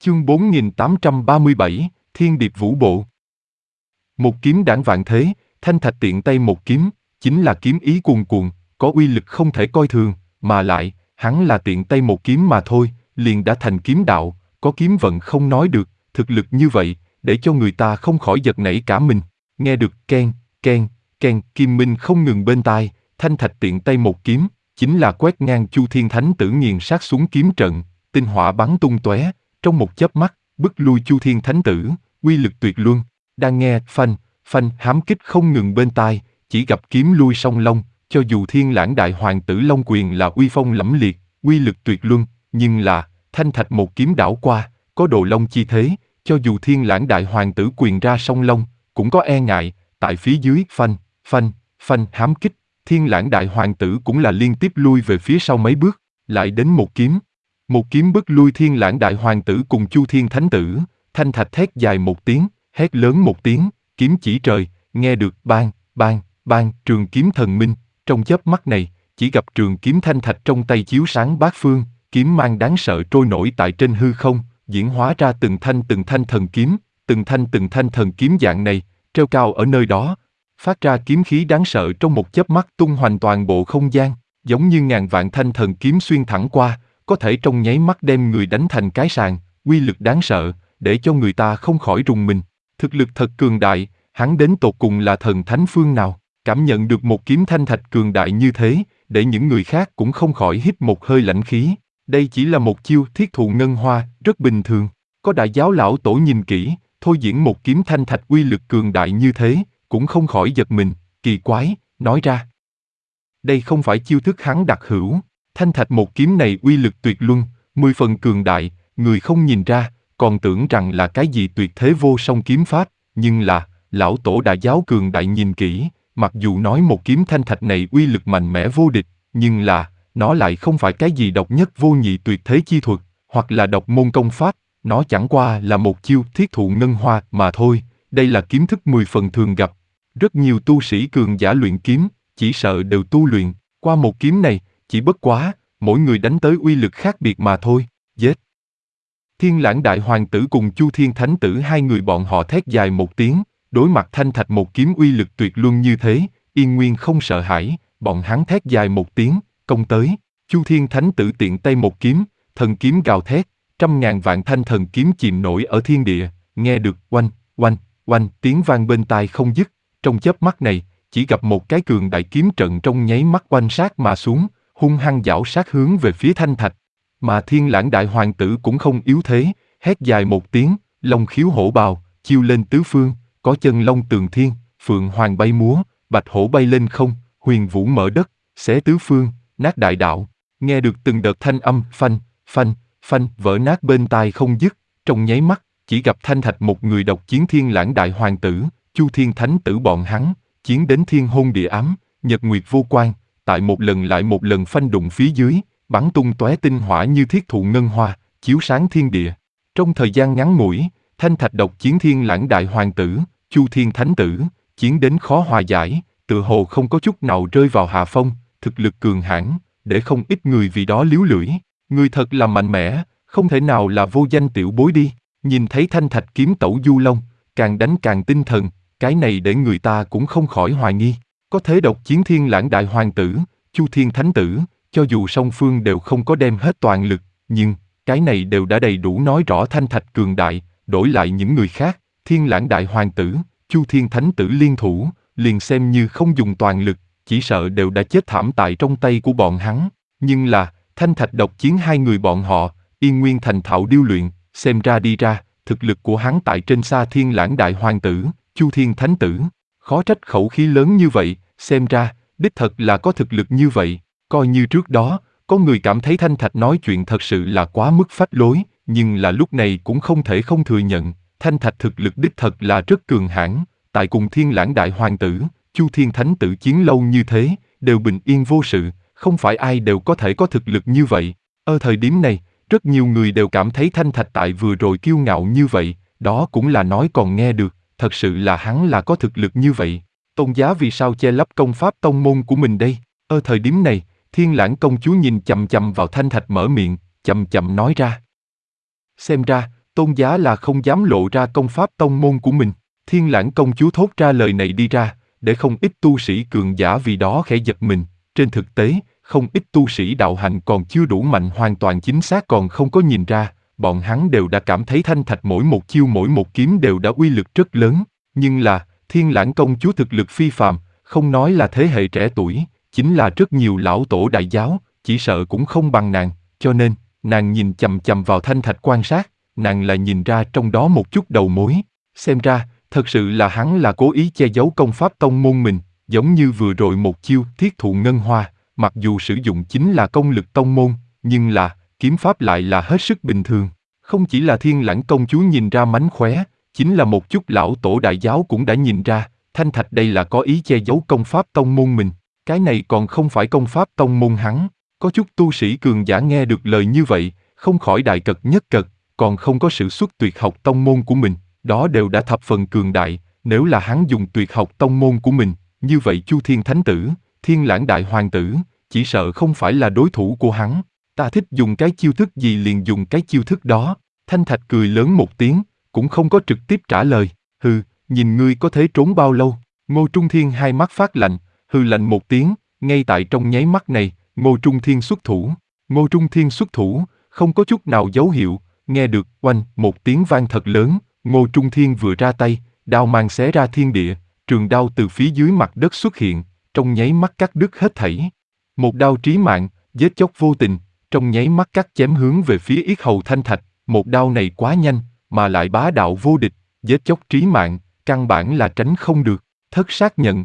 Chương 4837, Thiên Điệp Vũ Bộ. Một kiếm đãng vạn thế, Thanh Thạch tiện tay một kiếm, chính là kiếm ý cuồn cuộn, có uy lực không thể coi thường, mà lại, hắn là tiện tay một kiếm mà thôi, liền đã thành kiếm đạo, có kiếm vận không nói được, thực lực như vậy, để cho người ta không khỏi giật nảy cả mình. Nghe được keng, keng, keng, kim minh không ngừng bên tai, Thanh Thạch tiện tay một kiếm, chính là quét ngang Chu Thiên Thánh Tử nghiền sát xuống kiếm trận, tinh hỏa bắn tung tóe, trong một chớp mắt, bức lui Chu Thiên Thánh Tử, uy lực tuyệt luân. Đang nghe phanh, phanh hám kích không ngừng bên tai, chỉ gặp kiếm lui song long, cho dù Thiên Lãng Đại Hoàng Tử Long Quyền là uy phong lẫm liệt, uy lực tuyệt luân, nhưng là, Thanh Thạch một kiếm đảo qua, có đồ long chi thế, cho dù Thiên Lãng Đại Hoàng Tử quyền ra song long, cũng có e ngại, tại phía dưới phanh, phanh, phanh hám kích, Thiên Lãng Đại Hoàng Tử cũng là liên tiếp lui về phía sau mấy bước, lại đến một kiếm. Một kiếm bức lui Thiên Lãng Đại Hoàng Tử cùng Chu Thiên Thánh Tử, Thanh Thạch thét dài một tiếng, hét lớn một tiếng, kiếm chỉ trời, nghe được bang, bang, bang, trường kiếm thần minh, trong chớp mắt này, chỉ gặp trường kiếm Thanh Thạch trong tay chiếu sáng bát phương, kiếm mang đáng sợ trôi nổi tại trên hư không, diễn hóa ra từng thanh thần kiếm, từng thanh thần kiếm dạng này, treo cao ở nơi đó, phát ra kiếm khí đáng sợ trong một chớp mắt tung hoành toàn bộ không gian, giống như ngàn vạn thanh thần kiếm xuyên thẳng qua, có thể trong nháy mắt đem người đánh thành cái sàng, uy lực đáng sợ, để cho người ta không khỏi rùng mình. Thực lực thật cường đại, hắn đến tột cùng là thần thánh phương nào, cảm nhận được một kiếm Thanh Thạch cường đại như thế, để những người khác cũng không khỏi hít một hơi lãnh khí. Đây chỉ là một chiêu thiết thụ ngân hoa, rất bình thường. Có đại giáo lão tổ nhìn kỹ, thôi diễn một kiếm Thanh Thạch uy lực cường đại như thế, cũng không khỏi giật mình, kỳ quái, nói ra. Đây không phải chiêu thức hắn đặc hữu. Thanh Thạch một kiếm này uy lực tuyệt luân, 10 phần cường đại, người không nhìn ra, còn tưởng rằng là cái gì tuyệt thế vô song kiếm pháp, nhưng là, lão tổ đại giáo cường đại nhìn kỹ, mặc dù nói một kiếm Thanh Thạch này uy lực mạnh mẽ vô địch, nhưng là, nó lại không phải cái gì độc nhất vô nhị tuyệt thế chi thuật, hoặc là độc môn công pháp, nó chẳng qua là một chiêu thiết thụ ngân hoa mà thôi, đây là kiếm thức 10 phần thường gặp. Rất nhiều tu sĩ cường giả luyện kiếm, chỉ sợ đều tu luyện, qua một kiếm này, chỉ bất quá, mỗi người đánh tới uy lực khác biệt mà thôi, giết. Thiên Lãng Đại Hoàng Tử cùng Chu Thiên Thánh Tử hai người bọn họ thét dài một tiếng, đối mặt Thanh Thạch một kiếm uy lực tuyệt luân như thế, yên nguyên không sợ hãi, bọn hắn thét dài một tiếng, công tới, Chu Thiên Thánh Tử tiện tay một kiếm, thần kiếm gào thét, trăm ngàn vạn thanh thần kiếm chìm nổi ở thiên địa, nghe được oanh, oanh, oanh tiếng vang bên tai không dứt, trong chớp mắt này, chỉ gặp một cái cường đại kiếm trận trong nháy mắt oanh sát mà xuống, hung hăng giảo sát hướng về phía Thanh Thạch. Mà Thiên Lãng Đại Hoàng Tử cũng không yếu thế, hét dài một tiếng, long khiếu hổ bào, chiêu lên tứ phương, có chân long tường thiên, phượng hoàng bay múa, bạch hổ bay lên không, huyền vũ mở đất, xé tứ phương, nát đại đạo. Nghe được từng đợt thanh âm phanh, phanh, phanh vỡ nát bên tai không dứt, trong nháy mắt, chỉ gặp Thanh Thạch một người độc chiến Thiên Lãng Đại Hoàng Tử, Chu Thiên Thánh Tử bọn hắn, chiến đến thiên hôn địa ám, nhật nguyệt vô quan, tại một lần lại một lần phanh đụng phía dưới, bắn tung tóe tinh hỏa như thiết thụ ngân hoa, chiếu sáng thiên địa. Trong thời gian ngắn ngủi, Thanh Thạch độc chiến Thiên Lãng Đại Hoàng Tử, Chu Thiên Thánh Tử, chiến đến khó hòa giải, tựa hồ không có chút nào rơi vào hạ phong, thực lực cường hãn, để không ít người vì đó líu lưỡi. Người thật là mạnh mẽ, không thể nào là vô danh tiểu bối đi. Nhìn thấy Thanh Thạch kiếm tẩu du long, càng đánh càng tinh thần, cái này để người ta cũng không khỏi hoài nghi. Có thế độc chiến Thiên Lãng Đại Hoàng Tử, Chu Thiên Thánh Tử, cho dù song phương đều không có đem hết toàn lực, nhưng cái này đều đã đầy đủ nói rõ Thanh Thạch cường đại, đổi lại những người khác, Thiên Lãng Đại Hoàng Tử, Chu Thiên Thánh Tử liên thủ, liền xem như không dùng toàn lực, chỉ sợ đều đã chết thảm tại trong tay của bọn hắn. Nhưng là, Thanh Thạch độc chiến hai người bọn họ, yên nguyên thành thạo điêu luyện, xem ra đi ra, thực lực của hắn tại trên xa Thiên Lãng Đại Hoàng Tử, Chu Thiên Thánh Tử, khó trách khẩu khí lớn như vậy, xem ra, đích thật là có thực lực như vậy. Coi như trước đó, có người cảm thấy Thanh Thạch nói chuyện thật sự là quá mức phách lối, nhưng là lúc này cũng không thể không thừa nhận, Thanh Thạch thực lực đích thật là rất cường hãn, tại cùng Thiên Lãng Đại Hoàng Tử, Chu Thiên Thánh Tử chiến lâu như thế, đều bình yên vô sự, không phải ai đều có thể có thực lực như vậy. Ở thời điểm này, rất nhiều người đều cảm thấy Thanh Thạch tại vừa rồi kiêu ngạo như vậy, đó cũng là nói còn nghe được, thật sự là hắn là có thực lực như vậy. Tôn giá vì sao che lấp công pháp tông môn của mình đây? Ở thời điểm này, Thiên Lãng công chúa nhìn chằm chằm vào Thanh Thạch mở miệng, chậm chậm nói ra. Xem ra, tôn giá là không dám lộ ra công pháp tông môn của mình. Thiên Lãng công chúa thốt ra lời này đi ra, để không ít tu sĩ cường giả vì đó khẽ giật mình. Trên thực tế, không ít tu sĩ đạo hạnh còn chưa đủ mạnh hoàn toàn chính xác còn không có nhìn ra, bọn hắn đều đã cảm thấy thanh thạch mỗi một chiêu mỗi một kiếm đều đã uy lực rất lớn. Nhưng là, Thiên Lãng công chúa thực lực phi phàm, không nói là thế hệ trẻ tuổi, chính là rất nhiều lão tổ đại giáo, chỉ sợ cũng không bằng nàng, cho nên, nàng nhìn chằm chằm vào thanh thạch quan sát, nàng lại nhìn ra trong đó một chút đầu mối. Xem ra, thật sự là hắn là cố ý che giấu công pháp tông môn mình, giống như vừa rồi một chiêu thiết thụ ngân hoa, mặc dù sử dụng chính là công lực tông môn, nhưng là, kiếm pháp lại là hết sức bình thường. Không chỉ là Thiên Lãng công chúa nhìn ra mánh khóe, chính là một chút lão tổ đại giáo cũng đã nhìn ra, thanh thạch đây là có ý che giấu công pháp tông môn mình. Cái này còn không phải công pháp tông môn hắn. Có chút tu sĩ cường giả nghe được lời như vậy, không khỏi đại cật nhất cật, còn không có sự xuất tuyệt học tông môn của mình, đó đều đã thập phần cường đại, nếu là hắn dùng tuyệt học tông môn của mình, như vậy Chu Thiên Thánh Tử, Thiên Lãng Đại Hoàng Tử, chỉ sợ không phải là đối thủ của hắn. Ta thích dùng cái chiêu thức gì liền dùng cái chiêu thức đó. Thanh Thạch cười lớn một tiếng, cũng không có trực tiếp trả lời. Hừ, nhìn ngươi có thể trốn bao lâu. Ngô Trung Thiên hai mắt phát lạnh, hừ lạnh một tiếng, ngay tại trong nháy mắt này, Ngô Trung Thiên xuất thủ. Ngô Trung Thiên xuất thủ, không có chút nào dấu hiệu, nghe được oanh một tiếng vang thật lớn, Ngô Trung Thiên vừa ra tay, đao mang xé ra thiên địa, trường đao từ phía dưới mặt đất xuất hiện, trong nháy mắt cắt đứt hết thảy. Một đao trí mạng, giết chóc vô tình, trong nháy mắt cắt chém hướng về phía yết hầu Thanh Thạch, một đao này quá nhanh, mà lại bá đạo vô địch, giết chóc trí mạng, căn bản là tránh không được. Thất sát nhận.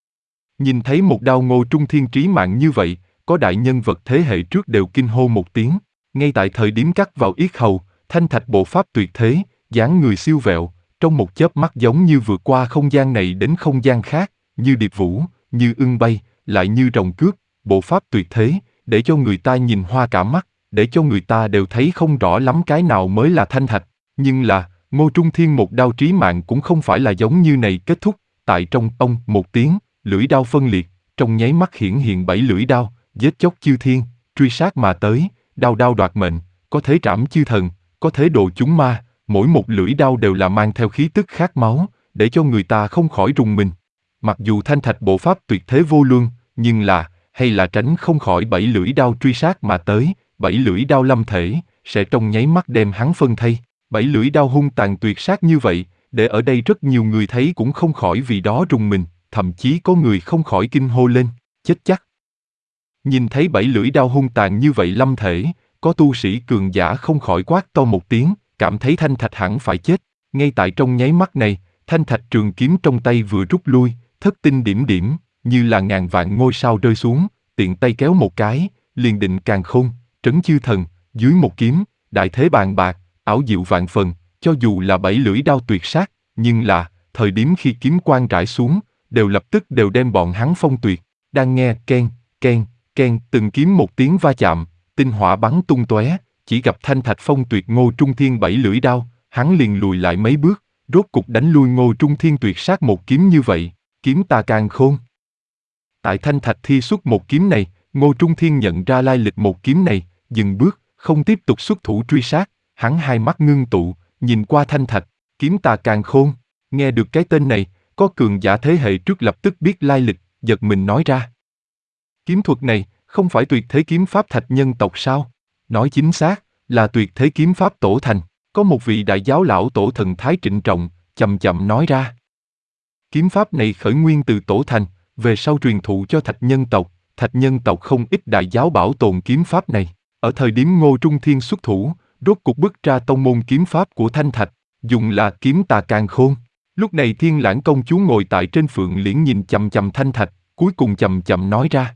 Nhìn thấy một đao Ngô Trung Thiên trí mạng như vậy, có đại nhân vật thế hệ trước đều kinh hô một tiếng. Ngay tại thời điểm cắt vào yết hầu, Thanh Thạch bộ pháp tuyệt thế, dáng người siêu vẹo, trong một chớp mắt giống như vượt qua không gian này đến không gian khác, như điệp vũ, như ưng bay, lại như rồng cướp, bộ pháp tuyệt thế, để cho người ta nhìn hoa cả mắt, để cho người ta đều thấy không rõ lắm cái nào mới là Thanh Thạch. Nhưng là, Ngô Trung Thiên một đao trí mạng cũng không phải là giống như này kết thúc, tại trong ông một tiếng, lưỡi đao phân liệt, trong nháy mắt hiển hiện 7 lưỡi đao, giết chóc chư thiên, truy sát mà tới, đao đao đoạt mệnh, có thể trảm chư thần, có thể độ chúng ma, mỗi một lưỡi đao đều là mang theo khí tức khát máu, để cho người ta không khỏi rùng mình. Mặc dù Thanh Thạch bộ pháp tuyệt thế vô luân, nhưng là, hay là tránh không khỏi 7 lưỡi đao truy sát mà tới, 7 lưỡi đao lâm thể, sẽ trong nháy mắt đem hắn phân thây. 7 lưỡi đao hung tàn tuyệt sát như vậy, để ở đây rất nhiều người thấy cũng không khỏi vì đó rùng mình, thậm chí có người không khỏi kinh hô lên, chết chắc. Nhìn thấy 7 lưỡi đao hung tàn như vậy lâm thể, có tu sĩ cường giả không khỏi quát to một tiếng, cảm thấy Thanh Thạch hẳn phải chết. Ngay tại trong nháy mắt này, Thanh Thạch trường kiếm trong tay vừa rút lui, thất tinh điểm điểm, như là ngàn vạn ngôi sao rơi xuống, tiện tay kéo một cái, liền định càn khôn, trấn chư thần, dưới một kiếm, đại thế bàn bạc, ảo diệu vạn phần, cho dù là 7 lưỡi đao tuyệt sát, nhưng là, thời điểm khi kiếm quang rải xuống, đều lập tức đều đem bọn hắn phong tuyệt. Đang nghe ken, ken, ken, từng kiếm một tiếng va chạm, tinh hỏa bắn tung tóe, chỉ gặp Thanh Thạch phong tuyệt Ngô Trung Thiên 7 lưỡi đao, hắn liền lùi lại mấy bước, rốt cục đánh lui Ngô Trung Thiên tuyệt sát một kiếm như vậy, kiếm ta càn khôn. Tại Thanh Thạch thi xuất một kiếm này, Ngô Trung Thiên nhận ra lai lịch một kiếm này, dừng bước, không tiếp tục xuất thủ truy sát, hắn hai mắt ngưng tụ, nhìn qua Thanh Thạch, kiếm ta càn khôn, nghe được cái tên này, có cường giả thế hệ trước lập tức biết lai lịch, giật mình nói ra. Kiếm thuật này, không phải tuyệt thế kiếm pháp thạch nhân tộc sao? Nói chính xác, là tuyệt thế kiếm pháp tổ thành, có một vị đại giáo lão tổ thần thái trịnh trọng, chậm chậm nói ra. Kiếm pháp này khởi nguyên từ tổ thành, về sau truyền thụ cho thạch nhân tộc không ít đại giáo bảo tồn kiếm pháp này. Ở thời điểm Ngô Trung Thiên xuất thủ, rốt cục bứt ra tông môn kiếm pháp của Thanh Thạch, dùng là kiếm tà càn khôn. Lúc này Thiên Lãng công chúa ngồi tại trên phượng liễn nhìn chằm chằm Thanh Thạch, cuối cùng chậm chậm nói ra.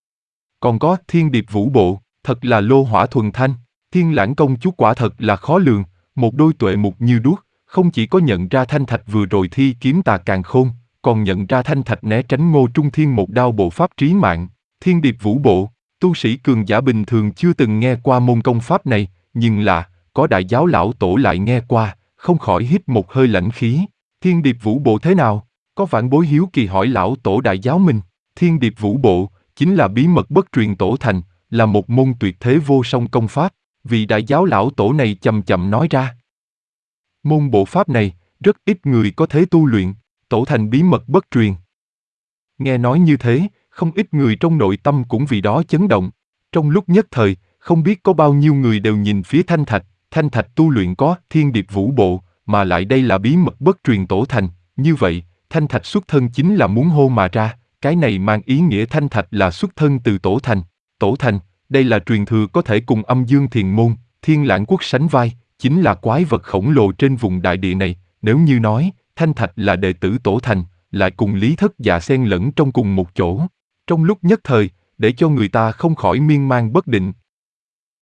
Còn có Thiên Điệp Vũ Bộ, thật là lô hỏa thuần thanh. Thiên Lãng công chúa quả thật là khó lường, một đôi tuệ mục như đuốc, không chỉ có nhận ra Thanh Thạch vừa rồi thi kiếm tà càn khôn, còn nhận ra Thanh Thạch né tránh Ngô Trung Thiên một đao bộ pháp trí mạng. Thiên Điệp Vũ Bộ, tu sĩ cường giả bình thường chưa từng nghe qua môn công pháp này, nhưng là, có đại giáo lão tổ lại nghe qua, không khỏi hít một hơi lãnh khí. Thiên Điệp Vũ Bộ thế nào? Có vạn bối hiếu kỳ hỏi lão tổ đại giáo mình. Thiên Điệp Vũ Bộ, chính là bí mật bất truyền tổ thành, là một môn tuyệt thế vô song công pháp, vị đại giáo lão tổ này chậm chậm nói ra. Môn bộ pháp này, rất ít người có thể tu luyện, tổ thành bí mật bất truyền. Nghe nói như thế, không ít người trong nội tâm cũng vì đó chấn động. Trong lúc nhất thời, không biết có bao nhiêu người đều nhìn phía Thanh Thạch tu luyện có thiên điệp vũ bộ, mà lại đây là bí mật bất truyền tổ thành, như vậy, Thanh Thạch xuất thân chính là muốn hô mà ra, cái này mang ý nghĩa Thanh Thạch là xuất thân từ tổ thành. Tổ thành, đây là truyền thừa có thể cùng âm dương thiền môn, thiên lãng quốc sánh vai, chính là quái vật khổng lồ trên vùng đại địa này, nếu như nói, Thanh Thạch là đệ tử tổ thành, lại cùng Lý Thất Dạ xen lẫn trong cùng một chỗ. Trong lúc nhất thời, để cho người ta không khỏi miên man bất định,